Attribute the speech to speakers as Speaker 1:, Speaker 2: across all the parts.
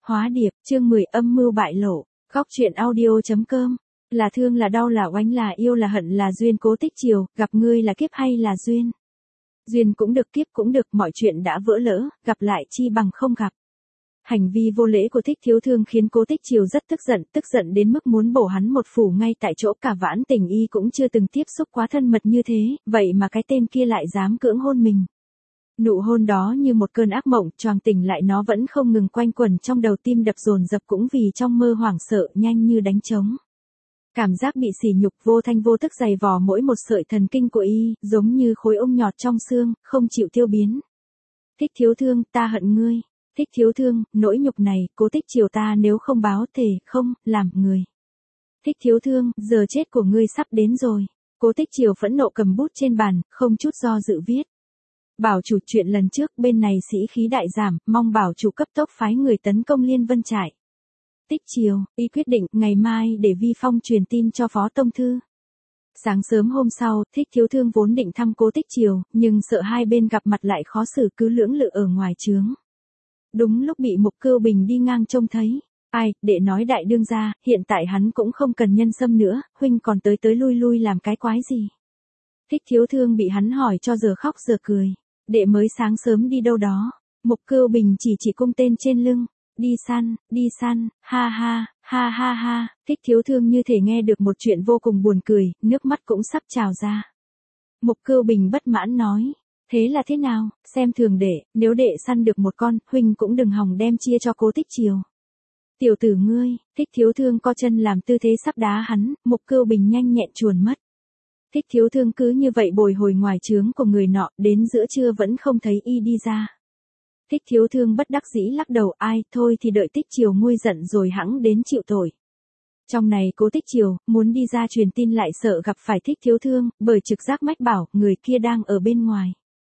Speaker 1: Hóa điệp, chương 10 âm mưu bại lộ, góc truyện audio.com. Là thương là đau là oánh là yêu là hận là duyên Cố Tích Triều, gặp ngươi là kiếp hay là duyên? Duyên cũng được kiếp cũng được, mọi chuyện đã vỡ lỡ, gặp lại chi bằng không gặp. Hành vi vô lễ của Thích Thiếu Thương khiến Cố Tích Triều rất tức giận đến mức muốn bổ hắn một phủ ngay tại chỗ. Cả Vãn Tình Y cũng chưa từng tiếp xúc quá thân mật như thế, vậy mà cái tên kia lại dám cưỡng hôn mình. Nụ hôn đó như một cơn ác mộng, choàng tỉnh lại nó vẫn không ngừng quanh quẩn trong đầu, tim đập dồn dập cũng vì trong mơ hoảng sợ nhanh như đánh trống. Cảm giác bị sỉ nhục vô thanh vô tức dày vò mỗi một sợi thần kinh của y, giống như khối ung nhọt trong xương, không chịu tiêu biến. Thích Thiếu Thương, ta hận ngươi. Thích Thiếu Thương, nỗi nhục này, Cố Tích Triều ta nếu không báo thề không làm người. Thích Thiếu Thương, giờ chết của ngươi sắp đến rồi. Cố Tích Triều phẫn nộ cầm bút trên bàn, không chút do dự viết. Bảo chủ, chuyện lần trước bên này sĩ khí đại giảm, mong bảo chủ cấp tốc phái người tấn công Liên Vân Trại. Tích Triều, y quyết định ngày mai để Vi Phong truyền tin cho Phó Tông Thư. Sáng sớm hôm sau, Thích Thiếu Thương vốn định thăm Cố Tích Triều, nhưng sợ hai bên gặp mặt lại khó xử cứ lưỡng lự ở ngoài trướng. Đúng lúc bị Mục Cưu Bình đi ngang trông thấy. Ai, đệ nói đại đương gia, hiện tại hắn cũng không cần nhân sâm nữa, huynh còn tới lui làm cái quái gì? Thích Thiếu Thương bị hắn hỏi cho giờ khóc giờ cười. Đệ mới sáng sớm đi đâu đó? Mục Cưu Bình chỉ cung tên trên lưng. Đi săn, ha ha. Thích Thiếu Thương như thể nghe được một chuyện vô cùng buồn cười, nước mắt cũng sắp trào ra. Mục Cưu Bình bất mãn nói. Thế là thế nào, xem thường đệ, nếu đệ săn được một con, huynh cũng đừng hòng đem chia cho Cố Tích Triều. Tiểu tử ngươi, Thích Thiếu Thương co chân làm tư thế sắp đá hắn, Mục Cưu Bình nhanh nhẹn chuồn mất. Thích Thiếu Thương cứ như vậy bồi hồi ngoài trướng của người nọ, đến giữa trưa vẫn không thấy y đi ra. Thích Thiếu Thương bất đắc dĩ lắc đầu, ai, thôi thì đợi Tích Triều nguôi giận rồi hẵng đến chịu tội. Trong này Cố Tích Triều muốn đi ra truyền tin lại sợ gặp phải Thích Thiếu Thương, bởi trực giác mách bảo người kia đang ở bên ngoài.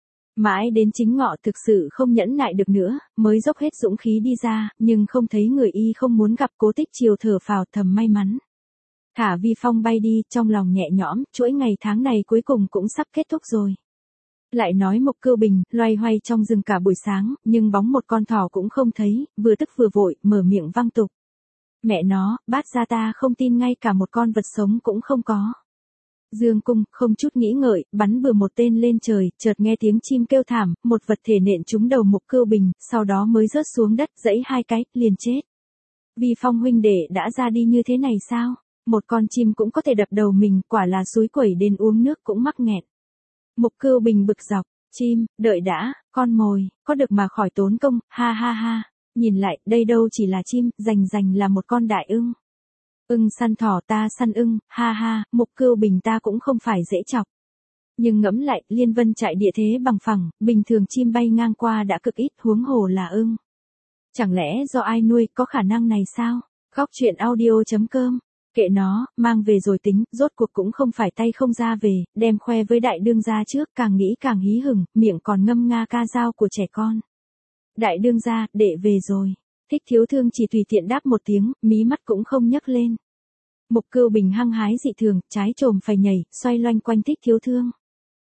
Speaker 1: Mãi đến chính ngọ thực sự không nhẫn nại được nữa, mới dốc hết dũng khí đi ra, nhưng không thấy người y không muốn gặp. Cố Tích Triều thở phào thầm may mắn. Thả Vi Phong bay đi, trong lòng nhẹ nhõm, chuỗi ngày tháng này cuối cùng cũng sắp kết thúc rồi. Lại nói Mục Cưu Bình, loay hoay trong rừng cả buổi sáng, nhưng bóng một con thỏ cũng không thấy, vừa tức vừa vội, mở miệng văng tục. Mẹ nó, bát gia ta không tin ngay cả một con vật sống cũng không có. Dương Cung, không chút nghĩ ngợi, bắn bừa một tên lên trời, chợt nghe tiếng chim kêu thảm, một vật thể nện trúng đầu Mục Cưu Bình, sau đó mới rớt xuống đất, giãy hai cái, liền chết. Vi Phong huynh đệ đã ra đi như thế này sao? Một con chim cũng có thể đập đầu mình, quả là xúi quẩy đến uống nước cũng mắc nghẹn. Mục Cưu Bình bực dọc, chim, đợi đã, con mồi, có được mà khỏi tốn công, ha. Nhìn lại, đây đâu chỉ là chim, rành là một con đại ưng. Ưng săn thỏ ta săn ưng, ha, Mục Cưu Bình ta cũng không phải dễ chọc. Nhưng ngẫm lại, Liên Vân Trại địa thế bằng phẳng, bình thường chim bay ngang qua đã cực ít, huống hồ là ưng. Chẳng lẽ do ai nuôi, có khả năng này sao? Góc truyện audio.com. Kệ nó, mang về rồi tính, rốt cuộc cũng không phải tay không ra về, đem khoe với đại đương gia trước, càng nghĩ càng hí hửng, miệng còn ngâm nga ca dao của trẻ con. Đại đương gia, đệ về rồi. Thích Thiếu Thương chỉ tùy tiện đáp một tiếng, mí mắt cũng không nhấc lên. Mục Cưu Bình hăng hái dị thường, trái trồm phải nhảy, xoay loanh quanh Thích Thiếu Thương.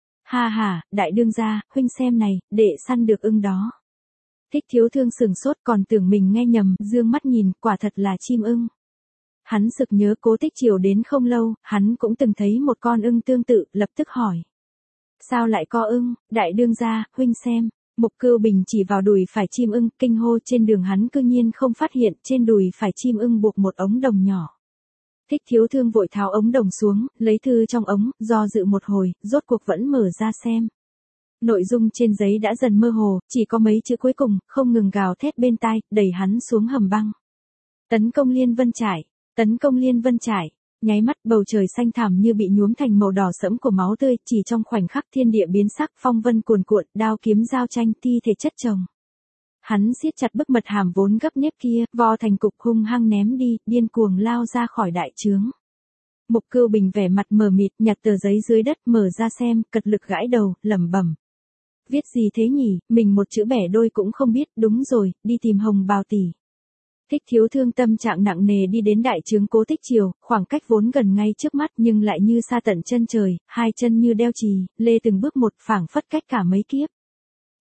Speaker 1: Ha, đại đương gia, huynh xem này, đệ săn được ưng đó. Thích Thiếu Thương sừng sốt còn tưởng mình nghe nhầm, dương mắt nhìn, quả thật là chim ưng. Hắn sực nhớ Cố Tích Triều đến không lâu, hắn cũng từng thấy một con ưng tương tự, lập tức hỏi. Sao lại có ưng, đại đương gia, huynh xem. Mục Cưu Bình chỉ vào đùi phải chim ưng, kinh hô trên đường hắn cư nhiên không phát hiện trên đùi phải chim ưng buộc một ống đồng nhỏ. Thích Thiếu Thương vội tháo ống đồng xuống, lấy thư trong ống, do dự một hồi, rốt cuộc vẫn mở ra xem. Nội dung trên giấy đã dần mơ hồ, chỉ có mấy chữ cuối cùng, không ngừng gào thét bên tai, đẩy hắn xuống hầm băng. Tấn công Liên Vân Trại. Nháy mắt bầu trời xanh thẳm như bị nhuốm thành màu đỏ sẫm của máu tươi, chỉ trong khoảnh khắc thiên địa biến sắc, phong vân cuồn cuộn, đao kiếm giao tranh, thi thể chất chồng. Hắn siết chặt bức mật hàm vốn gấp nếp kia, vo thành cục hung hăng ném đi, điên cuồng lao ra khỏi đại trướng. Mục Cưu Bình vẻ mặt mờ mịt, nhặt tờ giấy dưới đất mở ra xem, cật lực gãi đầu, lẩm bẩm. Viết gì thế nhỉ, mình một chữ bẻ đôi cũng không biết, đúng rồi, đi tìm Hồng Bào tỷ. Thích Thiếu Thương tâm trạng nặng nề đi đến đại trướng Cố Tích Triều, khoảng cách vốn gần ngay trước mắt nhưng lại như xa tận chân trời, hai chân như đeo chì, lê từng bước một phảng phất cách cả mấy kiếp.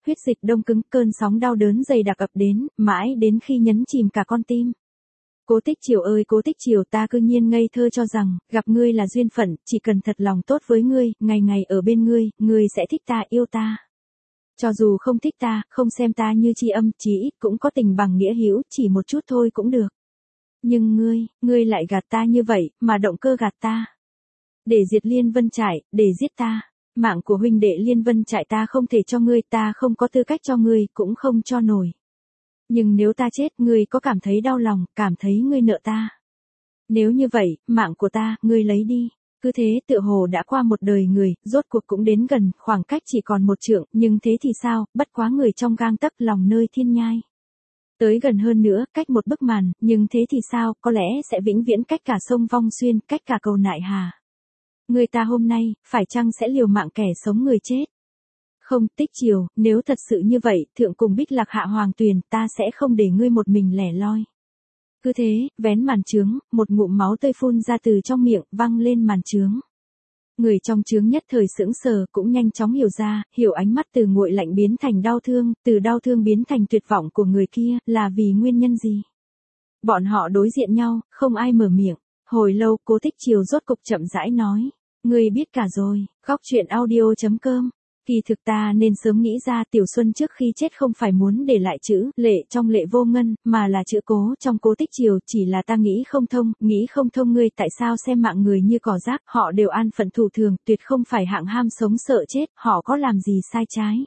Speaker 1: huyết dịch đông cứng, cơn sóng đau đớn dày đặc ập đến, mãi đến khi nhấn chìm cả con tim. Cố Tích Triều ơi Cố Tích Triều, ta cư nhiên ngây thơ cho rằng, gặp ngươi là duyên phận, chỉ cần thật lòng tốt với ngươi, ngày ngày ở bên ngươi sẽ thích ta, yêu ta. Cho dù không thích ta, không xem ta như tri âm, chí ít cũng có tình bằng nghĩa hữu, chỉ một chút thôi cũng được. Nhưng ngươi lại gạt ta như vậy, mà động cơ gạt ta. Để diệt Liên Vân Trại, để giết ta. Mạng của huynh đệ Liên Vân Trại ta không thể cho ngươi, ta không có tư cách cho ngươi, cũng không cho nổi. Nhưng nếu ta chết, ngươi có cảm thấy đau lòng, cảm thấy ngươi nợ ta. Nếu như vậy, mạng của ta, ngươi lấy đi. Cứ thế tựa hồ đã qua một đời người, rốt cuộc cũng đến gần, khoảng cách chỉ còn một trượng, nhưng thế thì sao, bất quá người trong gang tấc, lòng nơi thiên nhai. Tới gần hơn nữa, cách một bức màn, nhưng thế thì sao, có lẽ sẽ vĩnh viễn cách cả sông Vong Xuyên, cách cả cầu Nại Hà. Người ta hôm nay, phải chăng sẽ liều mạng kẻ sống người chết? Không, Tích Triều, nếu thật sự như vậy, thượng cùng Bích Lạc Hạ Hoàng Tuyền, ta sẽ không để ngươi một mình lẻ loi. Cứ thế, vén màn trướng, một ngụm máu tươi phun ra từ trong miệng, văng lên màn trướng. Người trong trướng nhất thời sững sờ, cũng nhanh chóng hiểu ra, hiểu ánh mắt từ nguội lạnh biến thành đau thương, từ đau thương biến thành tuyệt vọng của người kia, là vì nguyên nhân gì? Bọn họ đối diện nhau, không ai mở miệng. Hồi lâu, Cố Tích Triều rốt cục chậm rãi nói. Ngươi biết cả rồi, Góc Truyện Audio.com. Kỳ thực ta nên sớm nghĩ ra Tiểu Xuân trước khi chết không phải muốn để lại chữ lệ trong Lệ Vô Ngân, mà là chữ cố trong Cố Tích Triều, chỉ là ta nghĩ không thông ngươi tại sao xem mạng người như cỏ rác, họ đều an phận thủ thường, tuyệt không phải hạng ham sống sợ chết, họ có làm gì sai trái.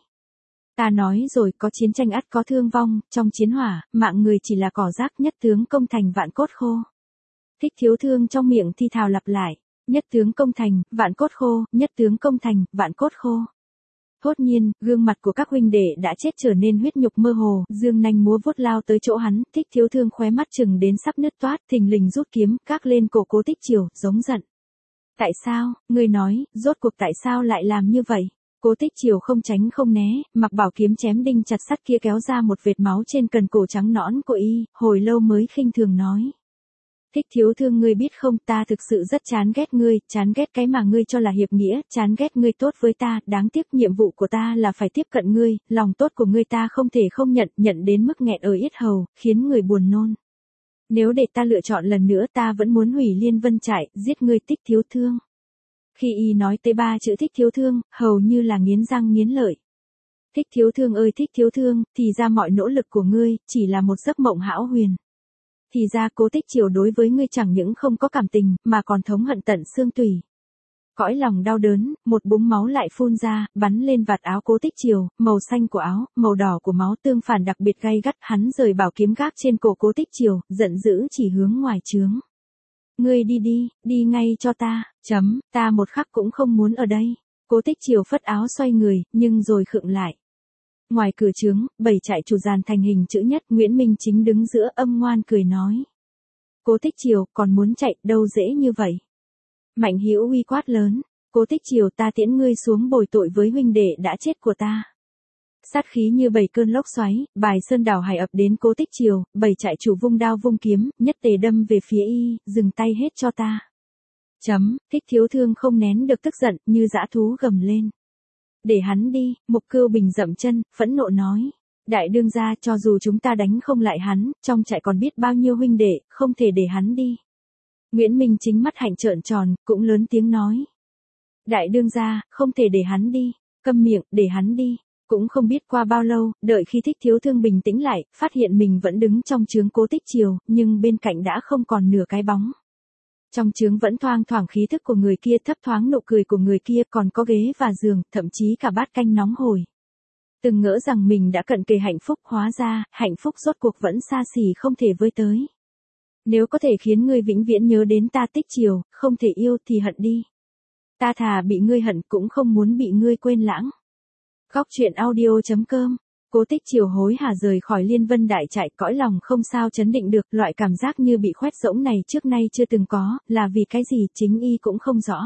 Speaker 1: Ta nói rồi, có chiến tranh ắt có thương vong, trong chiến hỏa, mạng người chỉ là cỏ rác, nhất tướng công thành vạn cốt khô. Thích Thiếu Thương trong miệng thi thào lặp lại, nhất tướng công thành, vạn cốt khô, nhất tướng công thành, vạn cốt khô. Thốt nhiên, gương mặt của các huynh đệ đã chết trở nên huyết nhục mơ hồ, dương nanh múa vuốt lao tới chỗ hắn, Thích Thiếu Thương khóe mắt chừng đến sắp nứt toát, thình lình rút kiếm, các lên cổ Cố Tích Triều, giống giận. Tại sao, ngươi nói, rốt cuộc tại sao lại làm như vậy? Cố Tích Triều không tránh không né, mặc bảo kiếm chém đinh chặt sắt kia kéo ra một vệt máu trên cần cổ trắng nõn của y, hồi lâu mới khinh thường nói. Thích Thiếu Thương, ngươi biết không, ta thực sự rất chán ghét ngươi, chán ghét cái mà ngươi cho là hiệp nghĩa, chán ghét ngươi tốt với ta, đáng tiếc nhiệm vụ của ta là phải tiếp cận ngươi, lòng tốt của ngươi ta không thể không nhận đến mức nghẹn ở yết hầu, khiến người buồn nôn. Nếu để ta lựa chọn lần nữa ta vẫn muốn hủy Liên Vân Trại, giết ngươi Thích Thiếu Thương. Khi y nói tới 3 chữ Thích Thiếu Thương, hầu như là nghiến răng nghiến lợi. Thích Thiếu Thương ơi Thích Thiếu Thương, thì ra mọi nỗ lực của ngươi, chỉ là một giấc mộng hão huyền. Thì ra Cố Tích Triều đối với ngươi chẳng những không có cảm tình, mà còn thống hận tận xương tủy. Cõi lòng đau đớn, một búng máu lại phun ra, bắn lên vạt áo Cố Tích Triều, màu xanh của áo, màu đỏ của máu tương phản đặc biệt gay gắt, hắn rời bảo kiếm gác trên cổ Cố Tích Triều, giận dữ chỉ hướng ngoài trướng. Ngươi đi ngay cho ta, ta một khắc cũng không muốn ở đây. Cố Tích Triều phất áo xoay người, nhưng rồi khựng lại. Ngoài cửa trướng, 7 trại chủ dàn thành hình chữ nhất, Nguyễn Minh Chính đứng giữa, âm ngoan cười nói. Cố Tích Triều, còn muốn chạy, đâu dễ như vậy. Mạnh Hữu uy quát lớn. Cố Tích Triều, ta tiễn ngươi xuống bồi tội với huynh đệ đã chết của ta. Sát khí như 7 cơn lốc xoáy, bài sơn đảo hải ập đến Cố Tích Triều, 7 trại chủ vung đao vung kiếm, nhất tề đâm về phía y, dừng tay hết cho ta. Thích Thiếu Thương không nén được tức giận, như dã thú gầm lên. Để hắn đi, Mục Cưu Bình dậm chân, phẫn nộ nói. Đại đương gia, cho dù chúng ta đánh không lại hắn, trong trại còn biết bao nhiêu huynh đệ, không thể để hắn đi. Nguyễn Minh Chính mắt hạnh trợn tròn, cũng lớn tiếng nói. Đại đương gia, không thể để hắn đi, câm miệng, để hắn đi. Cũng không biết qua bao lâu, đợi khi Thích Thiếu Thương bình tĩnh lại, phát hiện mình vẫn đứng trong trướng Cố Tích Triều, nhưng bên cạnh đã không còn nửa cái bóng. Trong trướng vẫn thoang thoảng khí thức của người kia, thấp thoáng nụ cười của người kia, còn có ghế và giường, thậm chí cả bát canh nóng hổi. Từng ngỡ rằng mình đã cận kề hạnh phúc, hóa ra, hạnh phúc rốt cuộc vẫn xa xỉ không thể với tới. Nếu có thể khiến ngươi vĩnh viễn nhớ đến ta Tích Triều, không thể yêu thì hận đi. Ta thà bị ngươi hận cũng không muốn bị ngươi quên lãng. Góc Truyện Audio.com. Cố Tích Triều hối hả rời khỏi Liên Vân Đại Trại, cõi lòng không sao chấn định được, loại cảm giác như bị khoét rỗng này trước nay chưa từng có, là vì cái gì chính y cũng không rõ.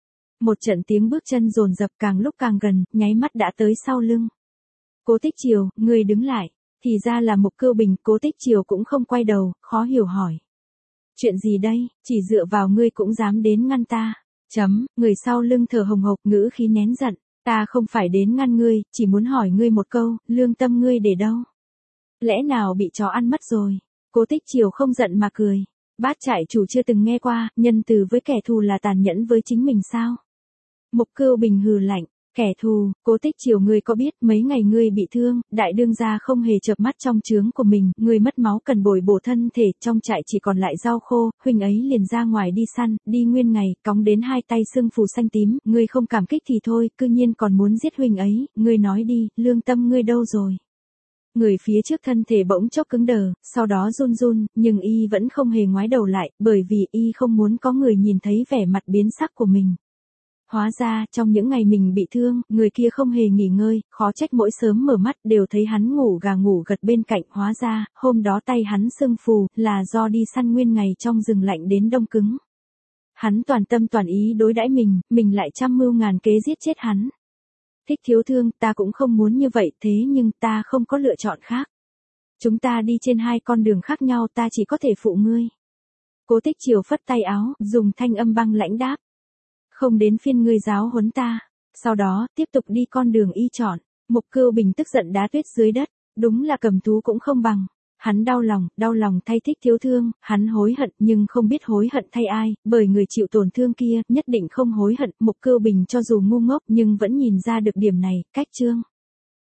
Speaker 1: Một trận tiếng bước chân dồn dập càng lúc càng gần, nháy mắt đã tới sau lưng. Cố Tích Triều, ngươi đứng lại. Thì ra là Mục Cưu Bình. Cố Tích Triều cũng không quay đầu, khó hiểu hỏi. Chuyện gì đây, chỉ dựa vào ngươi cũng dám đến ngăn ta. Người sau lưng thở hồng hộc, ngữ khí nén giận. Ta không phải đến ngăn ngươi, chỉ muốn hỏi ngươi một câu, lương tâm ngươi để đâu? Lẽ nào bị chó ăn mất rồi? Cố Tích Triều không giận mà cười. Bát trại chủ chưa từng nghe qua, nhân từ với kẻ thù là tàn nhẫn với chính mình sao? Mục Cưu Bình hừ lạnh, kẻ thù, Cố Tích Triều ngươi có biết mấy ngày ngươi bị thương, đại đương gia không hề chợp mắt trong trướng của mình, ngươi mất máu cần bồi bổ thân thể, trong trại chỉ còn lại rau khô, huynh ấy liền ra ngoài đi săn, đi nguyên ngày, cóng đến hai tay sưng phù xanh tím, ngươi không cảm kích thì thôi, cư nhiên còn muốn giết huynh ấy, ngươi nói đi, lương tâm ngươi đâu rồi? Người phía trước thân thể bỗng chốc cứng đờ, sau đó run run, nhưng y vẫn không hề ngoái đầu lại, bởi vì y không muốn có người nhìn thấy vẻ mặt biến sắc của mình. Hóa ra, trong những ngày mình bị thương, người kia không hề nghỉ ngơi, khó trách mỗi sớm mở mắt đều thấy hắn ngủ gà ngủ gật bên cạnh. Hóa ra, hôm đó tay hắn sưng phù, là do đi săn nguyên ngày trong rừng lạnh đến đông cứng. Hắn toàn tâm toàn ý đối đãi mình lại trăm mưu ngàn kế giết chết hắn. Thích thiếu thương, ta cũng không muốn như vậy, thế nhưng ta không có lựa chọn khác. Chúng ta đi trên hai con đường khác nhau, ta chỉ có thể phụ ngươi. Cố Tích Triều phất tay áo, dùng thanh âm băng lãnh đáp. Không đến phiên ngươi giáo huấn ta. Sau đó, tiếp tục đi con đường y chọn. Mục Cưu Bình tức giận đá tuyết dưới đất. Đúng là cầm thú cũng không bằng. Hắn đau lòng thay Thích thiếu thương, hắn hối hận nhưng không biết hối hận thay ai, bởi người chịu tổn thương kia nhất định không hối hận. Mục Cưu Bình cho dù ngu ngốc nhưng vẫn nhìn ra được điểm này, cách Trương